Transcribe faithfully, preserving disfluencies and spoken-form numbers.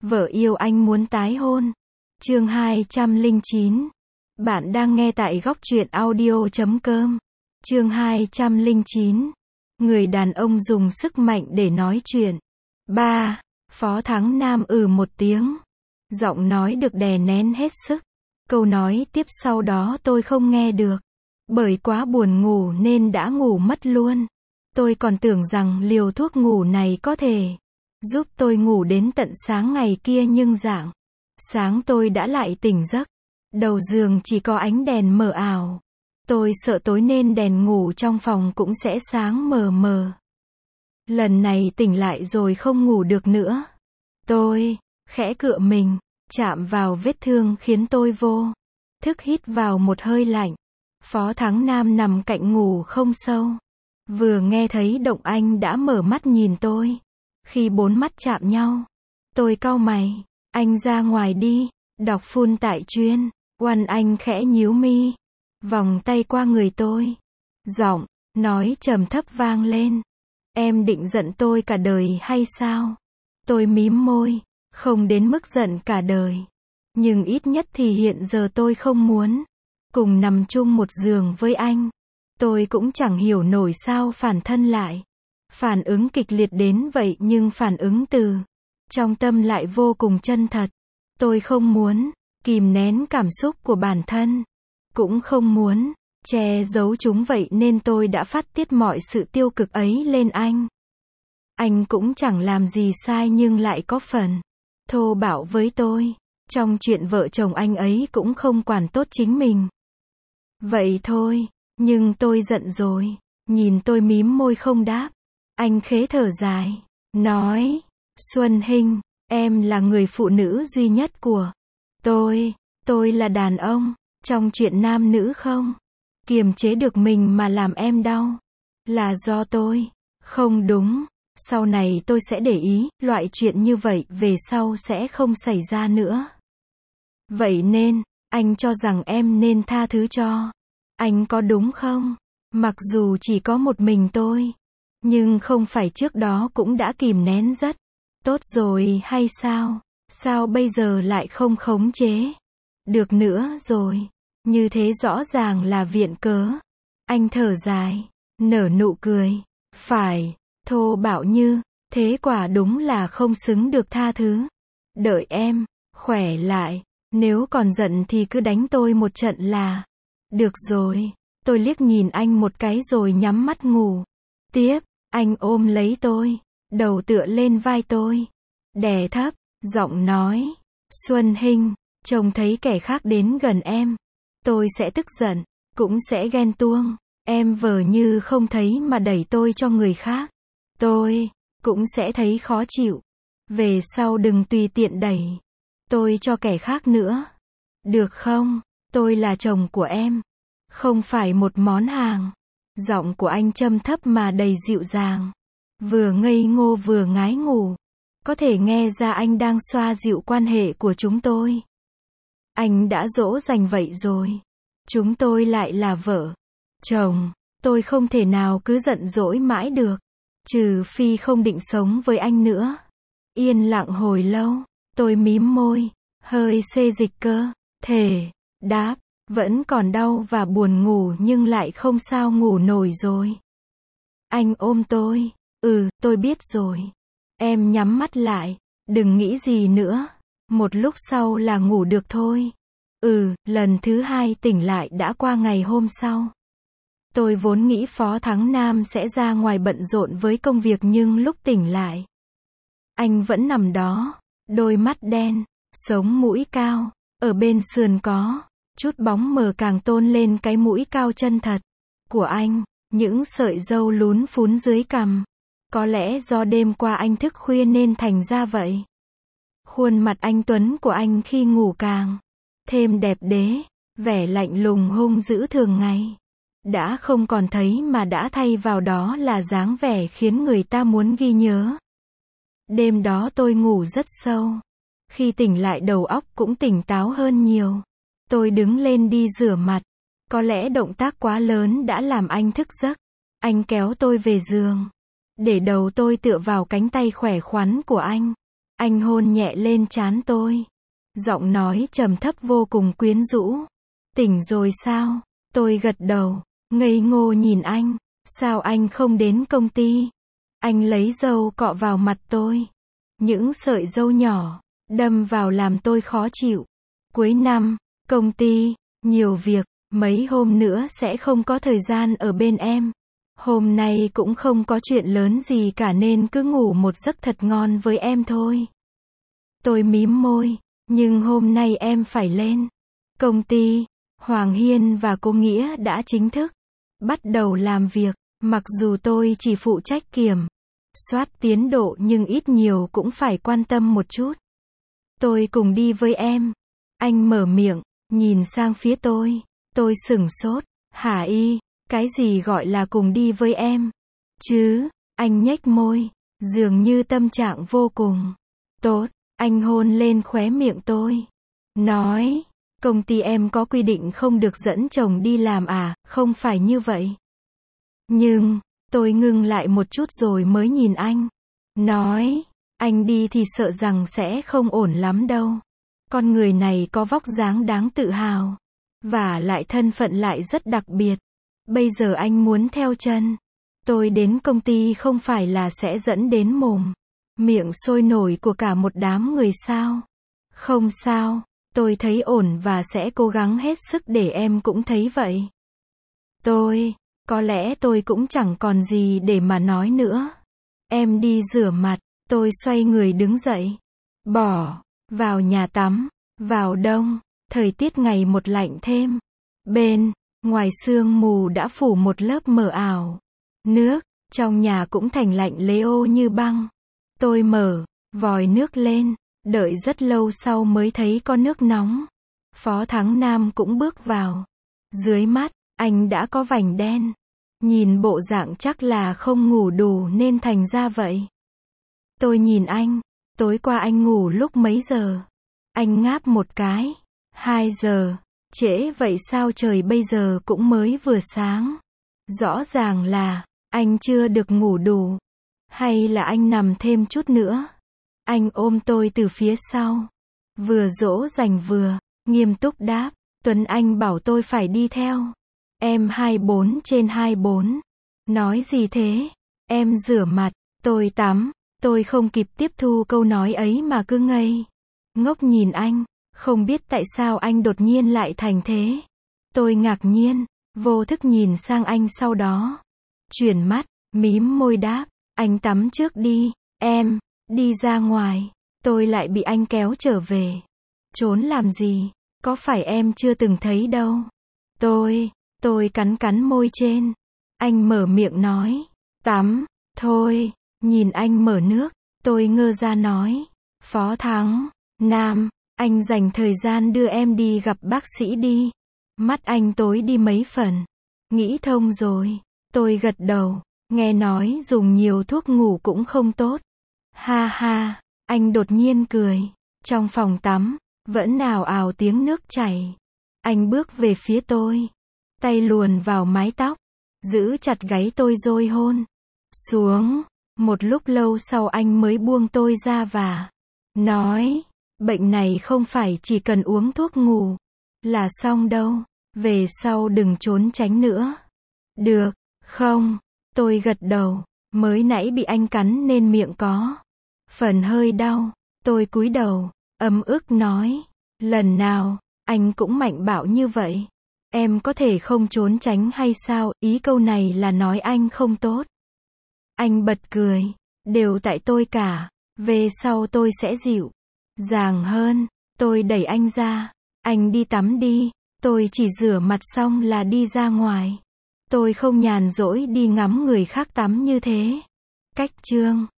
Vợ yêu anh muốn tái hôn. Chương hai trăm lẻ chín. Bạn đang nghe tại góc truyện audio chấm com. Chương hai trăm lẻ chín. Người đàn ông dùng sức mạnh để nói chuyện. ba. Phó Thắng Nam ừ một tiếng. Giọng nói được đè nén hết sức. Câu nói tiếp sau đó tôi không nghe được. Bởi quá buồn ngủ nên đã ngủ mất luôn. Tôi còn tưởng rằng liều thuốc ngủ này có thể giúp tôi ngủ đến tận sáng ngày kia, nhưng rạng sáng tôi đã lại tỉnh giấc. Đầu giường chỉ có ánh đèn mờ ảo. Tôi sợ tối nên đèn ngủ trong phòng cũng sẽ sáng mờ mờ. Lần này tỉnh lại rồi không ngủ được nữa. Tôi khẽ cựa mình, chạm vào vết thương khiến tôi vô thức hít vào một hơi lạnh. Phó Thắng Nam nằm cạnh ngủ không sâu. Vừa nghe thấy động anh đã mở mắt nhìn tôi. Khi bốn mắt chạm nhau, tôi cau mày. Anh ra ngoài đi, đọc phun tại chuyên. Oan anh khẽ nhíu mi, vòng tay qua người tôi. Giọng nói trầm thấp vang lên. Em định giận tôi cả đời hay sao? Tôi mím môi, không đến mức giận cả đời. Nhưng ít nhất thì hiện giờ tôi không muốn cùng nằm chung một giường với anh. Tôi cũng chẳng hiểu nổi sao phản thân lại phản ứng kịch liệt đến vậy, nhưng phản ứng từ trong tâm lại vô cùng chân thật. Tôi không muốn kìm nén cảm xúc của bản thân, cũng không muốn che giấu chúng, vậy nên tôi đã phát tiết mọi sự tiêu cực ấy lên anh. Anh cũng chẳng làm gì sai nhưng lại có phần thô bạo với tôi. Trong chuyện vợ chồng anh ấy cũng không quản tốt chính mình. Vậy thôi, nhưng tôi giận rồi. Nhìn tôi mím môi không đáp, anh khế thở dài, nói, Xuân Hinh, em là người phụ nữ duy nhất của tôi. Tôi là đàn ông, trong chuyện nam nữ không kiềm chế được mình mà làm em đau, là do tôi. Không đúng, sau này tôi sẽ để ý, loại chuyện như vậy về sau sẽ không xảy ra nữa. Vậy nên, anh cho rằng em nên tha thứ cho anh có đúng không? Mặc dù chỉ có một mình tôi, nhưng không phải trước đó cũng đã kìm nén rất tốt rồi hay sao? Sao bây giờ lại không khống chế được nữa rồi? Như thế rõ ràng là viện cớ. Anh thở dài, nở nụ cười. Phải, thô bạo như thế quả đúng là không xứng được tha thứ. Đợi em khỏe lại, nếu còn giận thì cứ đánh tôi một trận là được rồi. Tôi liếc nhìn anh một cái rồi nhắm mắt ngủ tiếp. Anh ôm lấy tôi, đầu tựa lên vai tôi, đè thấp giọng nói, Xuân Hinh, trông thấy kẻ khác đến gần em, tôi sẽ tức giận, cũng sẽ ghen tuông. Em vờ như không thấy mà đẩy tôi cho người khác, tôi cũng sẽ thấy khó chịu. Về sau đừng tùy tiện đẩy tôi cho kẻ khác nữa, được không? Tôi là chồng của em, không phải một món hàng. Giọng của anh trầm thấp mà đầy dịu dàng, vừa ngây ngô vừa ngái ngủ. Có thể nghe ra anh đang xoa dịu quan hệ của chúng tôi. Anh đã dỗ dành vậy rồi, chúng tôi lại là vợ chồng. Tôi không thể nào cứ giận dỗi mãi được, trừ phi không định sống với anh nữa. Yên lặng hồi lâu, tôi mím môi, hơi xê dịch cơ thể, đáp, vẫn còn đau và buồn ngủ nhưng lại không sao ngủ nổi rồi. Anh ôm tôi, ừ, tôi biết rồi. Em nhắm mắt lại, đừng nghĩ gì nữa. Một lúc sau là ngủ được thôi. Ừ, lần thứ hai tỉnh lại đã qua ngày hôm sau. Tôi vốn nghĩ Phó Thắng Nam sẽ ra ngoài bận rộn với công việc, nhưng lúc tỉnh lại, anh vẫn nằm đó, đôi mắt đen, sống mũi cao, ở bên sườn có chút bóng mờ càng tôn lên cái mũi cao chân thật của anh, những sợi râu lún phún dưới cằm. Có lẽ do đêm qua anh thức khuya nên thành ra vậy. Khuôn mặt anh tuấn của anh khi ngủ càng thêm đẹp đẽ, vẻ lạnh lùng hung dữ thường ngày đã không còn thấy mà đã thay vào đó là dáng vẻ khiến người ta muốn ghi nhớ. Đêm đó tôi ngủ rất sâu. Khi tỉnh lại đầu óc cũng tỉnh táo hơn nhiều. Tôi đứng lên đi rửa mặt. Có lẽ động tác quá lớn đã làm anh thức giấc. Anh kéo tôi về giường, để đầu tôi tựa vào cánh tay khỏe khoắn của anh. Anh hôn nhẹ lên trán tôi. Giọng nói trầm thấp vô cùng quyến rũ. Tỉnh rồi sao? Tôi gật đầu, ngây ngô nhìn anh. Sao anh không đến công ty? Anh lấy dâu cọ vào mặt tôi. Những sợi dâu nhỏ, đâm vào làm tôi khó chịu. Cuối năm, công ty, nhiều việc, mấy hôm nữa sẽ không có thời gian ở bên em. Hôm nay cũng không có chuyện lớn gì cả nên cứ ngủ một giấc thật ngon với em thôi. Tôi mím môi, nhưng hôm nay em phải lên. Công ty, Hoàng Hiên và cô Nghĩa đã chính thức bắt đầu làm việc, mặc dù tôi chỉ phụ trách kiểm soát tiến độ nhưng ít nhiều cũng phải quan tâm một chút. Tôi cùng đi với em. Anh mở miệng, nhìn sang phía tôi. Tôi sửng sốt. Hả y, cái gì gọi là cùng đi với em? Chứ, anh nhếch môi, dường như tâm trạng vô cùng tốt. Anh hôn lên khóe miệng tôi. Nói, công ty em có quy định không được dẫn chồng đi làm à, không phải như vậy. Nhưng, tôi ngưng lại một chút rồi mới nhìn anh. Nói, anh đi thì sợ rằng sẽ không ổn lắm đâu. Con người này có vóc dáng đáng tự hào. Và lại thân phận lại rất đặc biệt. Bây giờ anh muốn theo chân tôi đến công ty không phải là sẽ dẫn đến mồm miệng sôi nổi của cả một đám người sao? Không sao, tôi thấy ổn và sẽ cố gắng hết sức để em cũng thấy vậy. Tôi, có lẽ tôi cũng chẳng còn gì để mà nói nữa. Em đi rửa mặt, tôi xoay người đứng dậy. Bỏ, vào nhà tắm, vào đông, thời tiết ngày một lạnh thêm. Bên, ngoài sương mù đã phủ một lớp mờ ảo. Nước, trong nhà cũng thành lạnh lẽo như băng. Tôi mở vòi nước lên, đợi rất lâu sau mới thấy có nước nóng. Phó Thắng Nam cũng bước vào. Dưới mắt, anh đã có vành đen. Nhìn bộ dạng chắc là không ngủ đủ nên thành ra vậy. Tôi nhìn anh, tối qua anh ngủ lúc mấy giờ? Anh ngáp một cái. Hai giờ. Trễ vậy sao trời bây giờ cũng mới vừa sáng. Rõ ràng là, anh chưa được ngủ đủ. Hay là anh nằm thêm chút nữa? Anh ôm tôi từ phía sau. Vừa dỗ dành vừa, nghiêm túc đáp. Tuấn Anh bảo tôi phải đi theo. Em hai mươi bốn trên hai mươi bốn. Nói gì thế? Em rửa mặt, tôi tắm. Tôi không kịp tiếp thu câu nói ấy mà cứ ngây ngốc nhìn anh. Không biết tại sao anh đột nhiên lại thành thế. Tôi ngạc nhiên, vô thức nhìn sang anh sau đó. Chuyển mắt, mím môi đáp. Anh tắm trước đi, em, đi ra ngoài. Tôi lại bị anh kéo trở về. Trốn làm gì? Có phải em chưa từng thấy đâu. Tôi, tôi cắn cắn môi trên. Anh mở miệng nói. Tắm, thôi, nhìn anh mở nước. Tôi ngơ ra nói. Phó Thắng Nam, anh dành thời gian đưa em đi gặp bác sĩ đi. Mắt anh tối đi mấy phần. Nghĩ thông rồi. Tôi gật đầu. Nghe nói dùng nhiều thuốc ngủ cũng không tốt. Ha ha, anh đột nhiên cười. Trong phòng tắm, vẫn ào ào tiếng nước chảy. Anh bước về phía tôi. Tay luồn vào mái tóc. Giữ chặt gáy tôi rồi hôn xuống. Một lúc lâu sau anh mới buông tôi ra và nói. Bệnh này không phải chỉ cần uống thuốc ngủ là xong đâu. Về sau đừng trốn tránh nữa. Được, không? Tôi gật đầu. Mới nãy bị anh cắn nên miệng có phần hơi đau. Tôi cúi đầu, ấm ức nói. Lần nào, anh cũng mạnh bạo như vậy. Em có thể không trốn tránh hay sao? Ý câu này là nói anh không tốt. Anh bật cười. Đều tại tôi cả. Về sau tôi sẽ dịu dàng hơn. Tôi đẩy anh ra. Anh đi tắm đi. Tôi chỉ rửa mặt xong là đi ra ngoài. Tôi không nhàn rỗi đi ngắm người khác tắm như thế. Cách chương